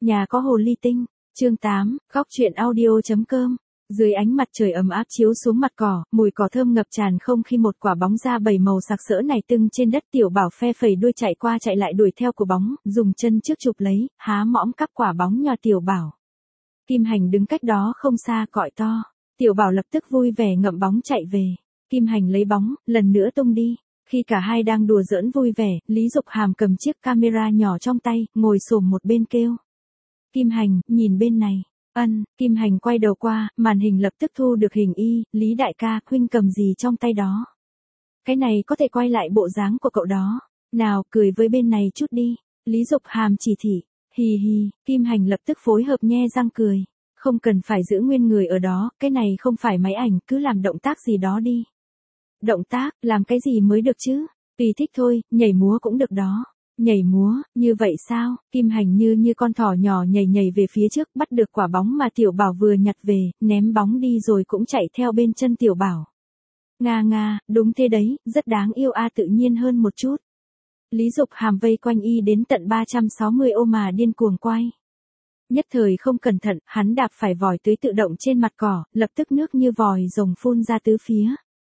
Nhà có hồ ly tinh. Chương 8, góc truyện audio.com. Dưới ánh mặt trời ấm áp chiếu xuống mặt cỏ, mùi cỏ thơm ngập tràn không khi một quả bóng da bảy màu sặc sỡ nảy tưng trên đất. Tiểu Bảo phe phẩy đuôi chạy qua chạy lại đuổi theo của bóng, dùng chân trước chụp lấy, há mõm cắp quả bóng nhòa Tiểu Bảo. Kim Hành đứng cách đó không xa gọi to. Tiểu Bảo lập tức vui vẻ ngậm bóng chạy về. Kim Hành lấy bóng, lần nữa tung đi. Khi cả hai đang đùa giỡn vui vẻ, Lý Dục Hàm cầm chiếc camera nhỏ trong tay, ngồi xổm một bên kêu. Kim Hành, nhìn bên này. Kim Hành quay đầu qua, màn hình lập tức thu được hình Lý đại ca, huynh cầm gì trong tay đó. Cái này có thể quay lại bộ dáng của cậu đó. Nào, cười với bên này chút đi. Lý Dục Hàm chỉ thị. Hì hì, Kim Hành lập tức phối hợp nhe răng cười. Không cần phải giữ nguyên người ở đó, cái này không phải máy ảnh, cứ làm động tác gì đó đi. Động tác, làm cái gì mới được chứ? Tùy thích thôi, nhảy múa cũng được đó. Nhảy múa, như vậy sao? Kim Hành như con thỏ nhỏ nhảy về phía trước, bắt được quả bóng mà Tiểu Bảo vừa nhặt về, ném bóng đi rồi cũng chạy theo bên chân Tiểu Bảo. Nga, đúng thế đấy, rất đáng yêu tự nhiên hơn một chút. Lý Dục Hàm vây quanh đến tận 360 ô mà điên cuồng quay. Nhất thời không cẩn thận, hắn đạp phải vòi tưới tự động trên mặt cỏ, lập tức nước như vòi rồng phun ra tứ phía.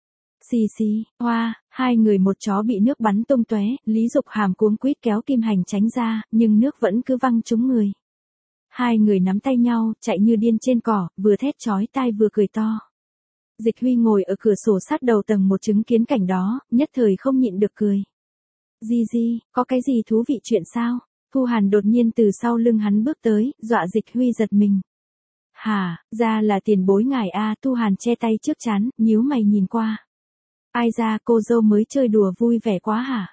Xì, hoa, hai người một chó bị nước bắn tung tóe, Lý Dục Hàm cuống quýt kéo Kim Hành tránh ra, nhưng nước vẫn cứ văng trúng người. Hai người nắm tay nhau, chạy như điên trên cỏ, vừa thét chói tai vừa cười to. Dịch Huy ngồi ở cửa sổ sát đầu tầng một chứng kiến cảnh đó, nhất thời không nhịn được cười. Di, có cái gì thú vị chuyện sao? Thu Hàn đột nhiên từ sau lưng hắn bước tới, dọa Dịch Huy giật mình. Hả, ra là tiền bối ngài Thu Hàn che tay trước trán, nhíu mày nhìn qua. Ai ra cô dâu mới chơi đùa vui vẻ quá hả?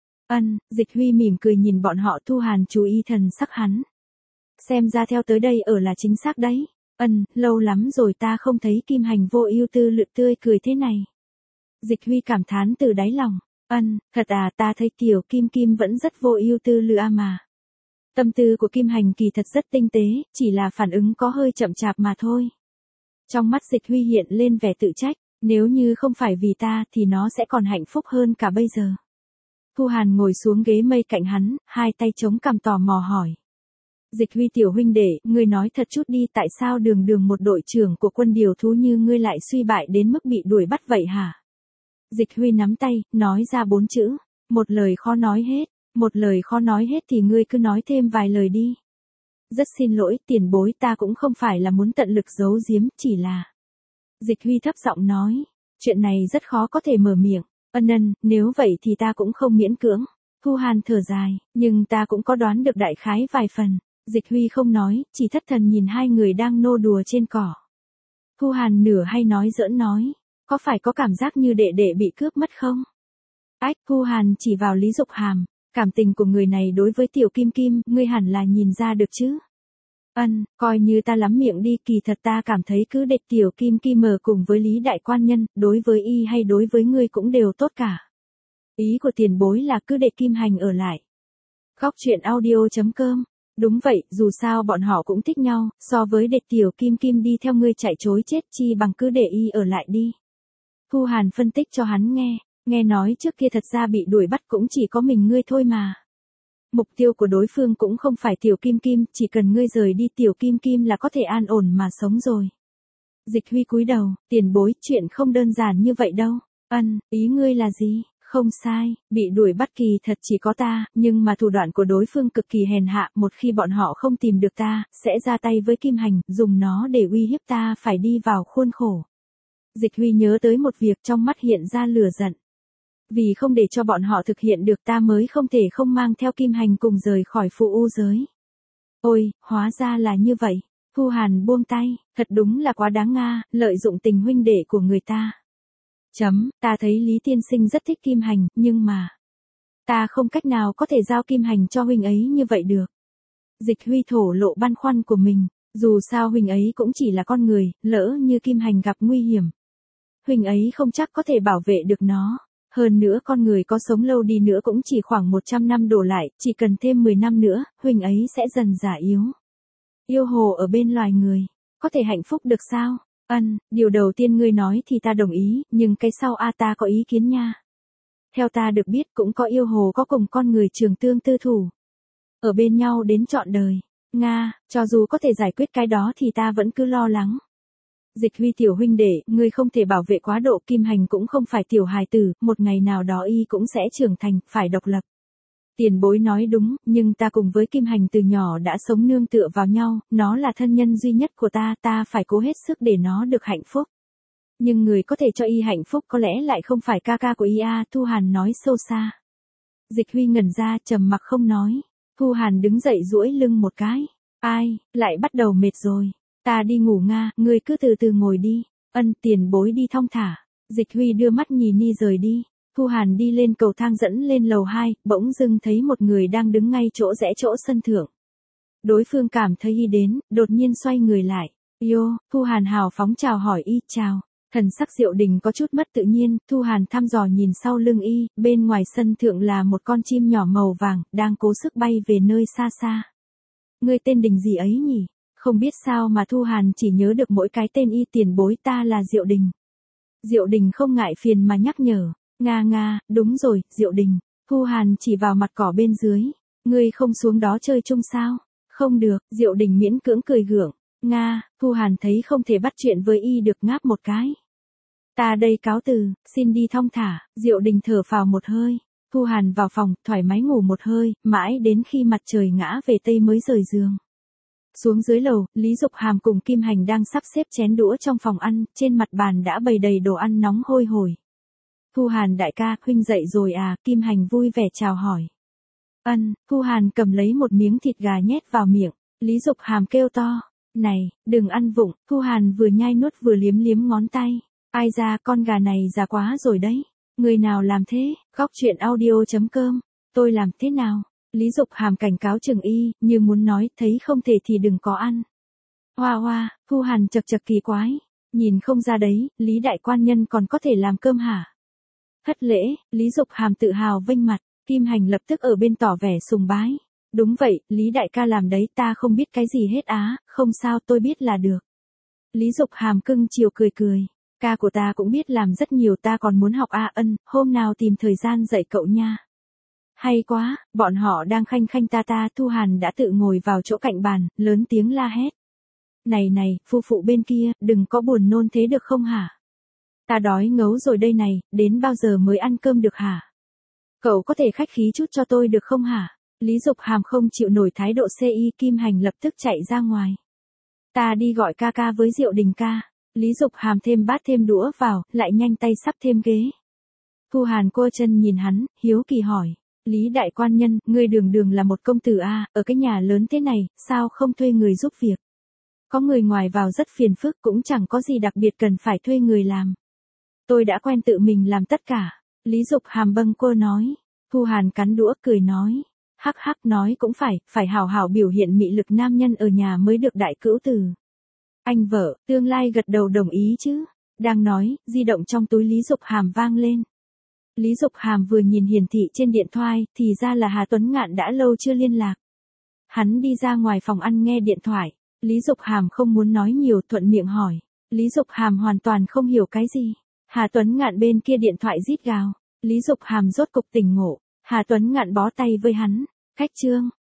Dịch Huy mỉm cười nhìn bọn họ. Thu Hàn chú ý thần sắc hắn. Xem ra theo tới đây ở là chính xác đấy. Lâu lắm rồi ta không thấy Kim Hành vô ưu tư lự tươi cười thế này. Dịch Huy cảm thán từ đáy lòng. Thật ta thấy Kiều Kim vẫn rất vô ưu tư lự mà. Tâm tư của Kim Hành kỳ thật rất tinh tế, chỉ là phản ứng có hơi chậm chạp mà thôi. Trong mắt Dịch Huy hiện lên vẻ tự trách. Nếu như không phải vì ta thì nó sẽ còn hạnh phúc hơn cả bây giờ. Thu Hàn ngồi xuống ghế mây cạnh hắn, hai tay chống cằm tò mò hỏi. Dịch Huy tiểu huynh đệ, ngươi nói thật chút đi, tại sao đường một đội trưởng của quân điều thú như ngươi lại suy bại đến mức bị đuổi bắt vậy hả? Dịch Huy nắm tay, nói ra 4 chữ. Một lời khó nói hết thì ngươi cứ nói thêm vài lời đi. Rất xin lỗi tiền bối, ta cũng không phải là muốn tận lực giấu giếm, chỉ là... Dịch Huy thấp giọng nói, chuyện này rất khó có thể mở miệng. Nếu vậy thì ta cũng không miễn cưỡng. Thu Hàn thở dài, nhưng ta cũng có đoán được đại khái vài phần. Dịch Huy không nói, chỉ thất thần nhìn hai người đang nô đùa trên cỏ. Thu Hàn nửa hay nói giỡn nói, có phải có cảm giác như đệ đệ bị cướp mất không? Thu Hàn chỉ vào Lý Dục Hàm, cảm tình của người này đối với tiểu Kim, ngươi hẳn là nhìn ra được chứ? Coi như ta lắm miệng đi, kỳ thật ta cảm thấy cứ để tiểu Kim ở cùng với Lý đại quan nhân, đối với hay đối với ngươi cũng đều tốt cả. Ý của tiền bối là cứ để Kim Hành ở lại. Góc truyện audio.com. Đúng vậy, dù sao bọn họ cũng thích nhau, so với để tiểu Kim đi theo ngươi chạy chối chết chi bằng cứ để ở lại đi. Thu Hàn phân tích cho hắn nghe nói trước kia thật ra bị đuổi bắt cũng chỉ có mình ngươi thôi mà. Mục tiêu của đối phương cũng không phải tiểu Kim, chỉ cần ngươi rời đi tiểu Kim là có thể an ổn mà sống rồi. Dịch Huy cúi đầu, tiền bối, chuyện không đơn giản như vậy đâu. Ý ngươi là gì? Không sai, bị đuổi bắt kỳ thật chỉ có ta, nhưng mà thủ đoạn của đối phương cực kỳ hèn hạ, một khi bọn họ không tìm được ta, sẽ ra tay với Kim Hành, dùng nó để uy hiếp ta phải đi vào khuôn khổ. Dịch Huy nhớ tới một việc, trong mắt hiện ra lửa giận. Vì không để cho bọn họ thực hiện được ta mới không thể không mang theo Kim Hành cùng rời khỏi Phù U giới. Ôi, hóa ra là như vậy. Thu Hàn buông tay, thật đúng là quá đáng lợi dụng tình huynh đệ của người ta. Ta thấy Lý tiên sinh rất thích Kim Hành, nhưng mà... ta không cách nào có thể giao Kim Hành cho huynh ấy như vậy được. Dịch Huy thổ lộ băn khoăn của mình, dù sao huynh ấy cũng chỉ là con người, lỡ như Kim Hành gặp nguy hiểm. Huynh ấy không chắc có thể bảo vệ được nó. Hơn nữa con người có sống lâu đi nữa cũng chỉ khoảng 100 năm đổ lại, chỉ cần thêm 10 năm nữa, huynh ấy sẽ dần già yếu. Yêu hồ ở bên loài người, có thể hạnh phúc được sao? Điều đầu tiên ngươi nói thì ta đồng ý, nhưng cái sau ta có ý kiến nha. Theo ta được biết cũng có yêu hồ có cùng con người trường tương tư thủ. Ở bên nhau đến trọn đời. Nga, cho dù có thể giải quyết cái đó thì ta vẫn cứ lo lắng. Dịch Huy tiểu huynh đệ, ngươi không thể bảo vệ quá độ, Kim Hành cũng không phải tiểu hài tử, một ngày nào đó y cũng sẽ trưởng thành, phải độc lập. Tiền bối nói đúng, nhưng ta cùng với Kim Hành từ nhỏ đã sống nương tựa vào nhau, nó là thân nhân duy nhất của ta phải cố hết sức để nó được hạnh phúc. Nhưng người có thể cho y hạnh phúc có lẽ lại không phải ca ca của y a, Thu Hàn nói sâu xa. Dịch Huy ngẩn ra, trầm mặc không nói. Thu Hàn đứng dậy duỗi lưng một cái. Ai, lại bắt đầu mệt rồi. Ta đi ngủ Nga, ngươi cứ từ từ ngồi đi. Ân, tiền bối đi thong thả. Dịch Huy đưa mắt nhìn ni rời đi. Thu Hàn đi lên cầu thang dẫn lên lầu 2, bỗng dưng thấy một người đang đứng ngay chỗ rẽ chỗ sân thượng. Đối phương cảm thấy y đến, đột nhiên xoay người lại. Yo, Thu Hàn hào phóng chào hỏi y, chào. Thần sắc Diệu Đình có chút mất tự nhiên, Thu Hàn thăm dò nhìn sau lưng y, bên ngoài sân thượng là một con chim nhỏ màu vàng, đang cố sức bay về nơi xa xa. Ngươi tên Đình gì ấy nhỉ? Không biết sao mà Thu Hàn chỉ nhớ được mỗi cái tên y, tiền bối ta là Diệu Đình. Diệu Đình không ngại phiền mà nhắc nhở. Nga, đúng rồi, Diệu Đình. Thu Hàn chỉ vào mặt cỏ bên dưới. Ngươi không xuống đó chơi chung sao? Không được, Diệu Đình miễn cưỡng cười gượng. Nga, Thu Hàn thấy không thể bắt chuyện với y được, ngáp một cái. Ta đây cáo từ, xin đi thong thả. Diệu Đình thở phào một hơi. Thu Hàn vào phòng, thoải mái ngủ một hơi, mãi đến khi mặt trời ngã về tây mới rời giường. Xuống dưới lầu, Lý Dục Hàm cùng Kim Hành đang sắp xếp chén đũa trong phòng ăn, trên mặt bàn đã bày đầy đồ ăn nóng hôi hổi. Thu Hàn đại ca, huynh dậy rồi à? Kim Hành vui vẻ chào hỏi. Ân, Thu Hàn cầm lấy một miếng thịt gà nhét vào miệng. Lý Dục Hàm kêu to. Này, đừng ăn vụng. Thu Hàn vừa nhai nuốt vừa liếm liếm ngón tay. Ai ra, con gà này già quá rồi đấy. Người nào làm thế? Góc truyện audio.com. Tôi làm thế nào? Lý Dục Hàm cảnh cáo chừng y, như muốn nói, thấy không thể thì đừng có ăn. Hoa, Thu Hàn chật chật kỳ quái. Nhìn không ra đấy, Lý đại quan nhân còn có thể làm cơm hả? Thất lễ, Lý Dục Hàm tự hào vênh mặt. Kim Hành lập tức ở bên tỏ vẻ sùng bái. Đúng vậy, Lý đại ca làm đấy, ta không biết cái gì hết á, không sao, tôi biết là được. Lý Dục Hàm cưng chiều cười. Ca của ta cũng biết làm rất nhiều, ta còn muốn học Ân, hôm nào tìm thời gian dạy cậu nha. Hay quá, bọn họ đang khanh khanh ta, Thu Hàn đã tự ngồi vào chỗ cạnh bàn, lớn tiếng la hét. Này, phu phụ bên kia, đừng có buồn nôn thế được không hả? Ta đói ngấu rồi đây này, đến bao giờ mới ăn cơm được hả? Cậu có thể khách khí chút cho tôi được không hả? Lý Dục Hàm không chịu nổi thái độ CI, Kim Hành lập tức chạy ra ngoài. Ta đi gọi ca với Diệu Đình ca. Lý Dục Hàm thêm bát thêm đũa vào, lại nhanh tay sắp thêm ghế. Thu Hàn cua chân nhìn hắn, hiếu kỳ hỏi. Lý đại quan nhân, ngươi đường là một công tử a, ở cái nhà lớn thế này, sao không thuê người giúp việc? Có người ngoài vào rất phiền phức, cũng chẳng có gì đặc biệt cần phải thuê người làm. Tôi đã quen tự mình làm tất cả. Lý Dục Hàm bâng quơ nói. Thu Hàn cắn đũa cười nói. Hắc nói cũng phải hào hào biểu hiện mị lực nam nhân ở nhà mới được đại cữu tử. Anh vợ, tương lai gật đầu đồng ý chứ. Đang nói, di động trong túi Lý Dục Hàm vang lên. Lý Dục Hàm vừa nhìn hiển thị trên điện thoại, thì ra là Hà Tuấn Ngạn đã lâu chưa liên lạc. Hắn đi ra ngoài phòng ăn nghe điện thoại. Lý Dục Hàm không muốn nói nhiều, thuận miệng hỏi. Lý Dục Hàm hoàn toàn không hiểu cái gì. Hà Tuấn Ngạn bên kia điện thoại rít gào. Lý Dục Hàm rốt cục tỉnh ngộ. Hà Tuấn Ngạn bó tay với hắn. Khách trương,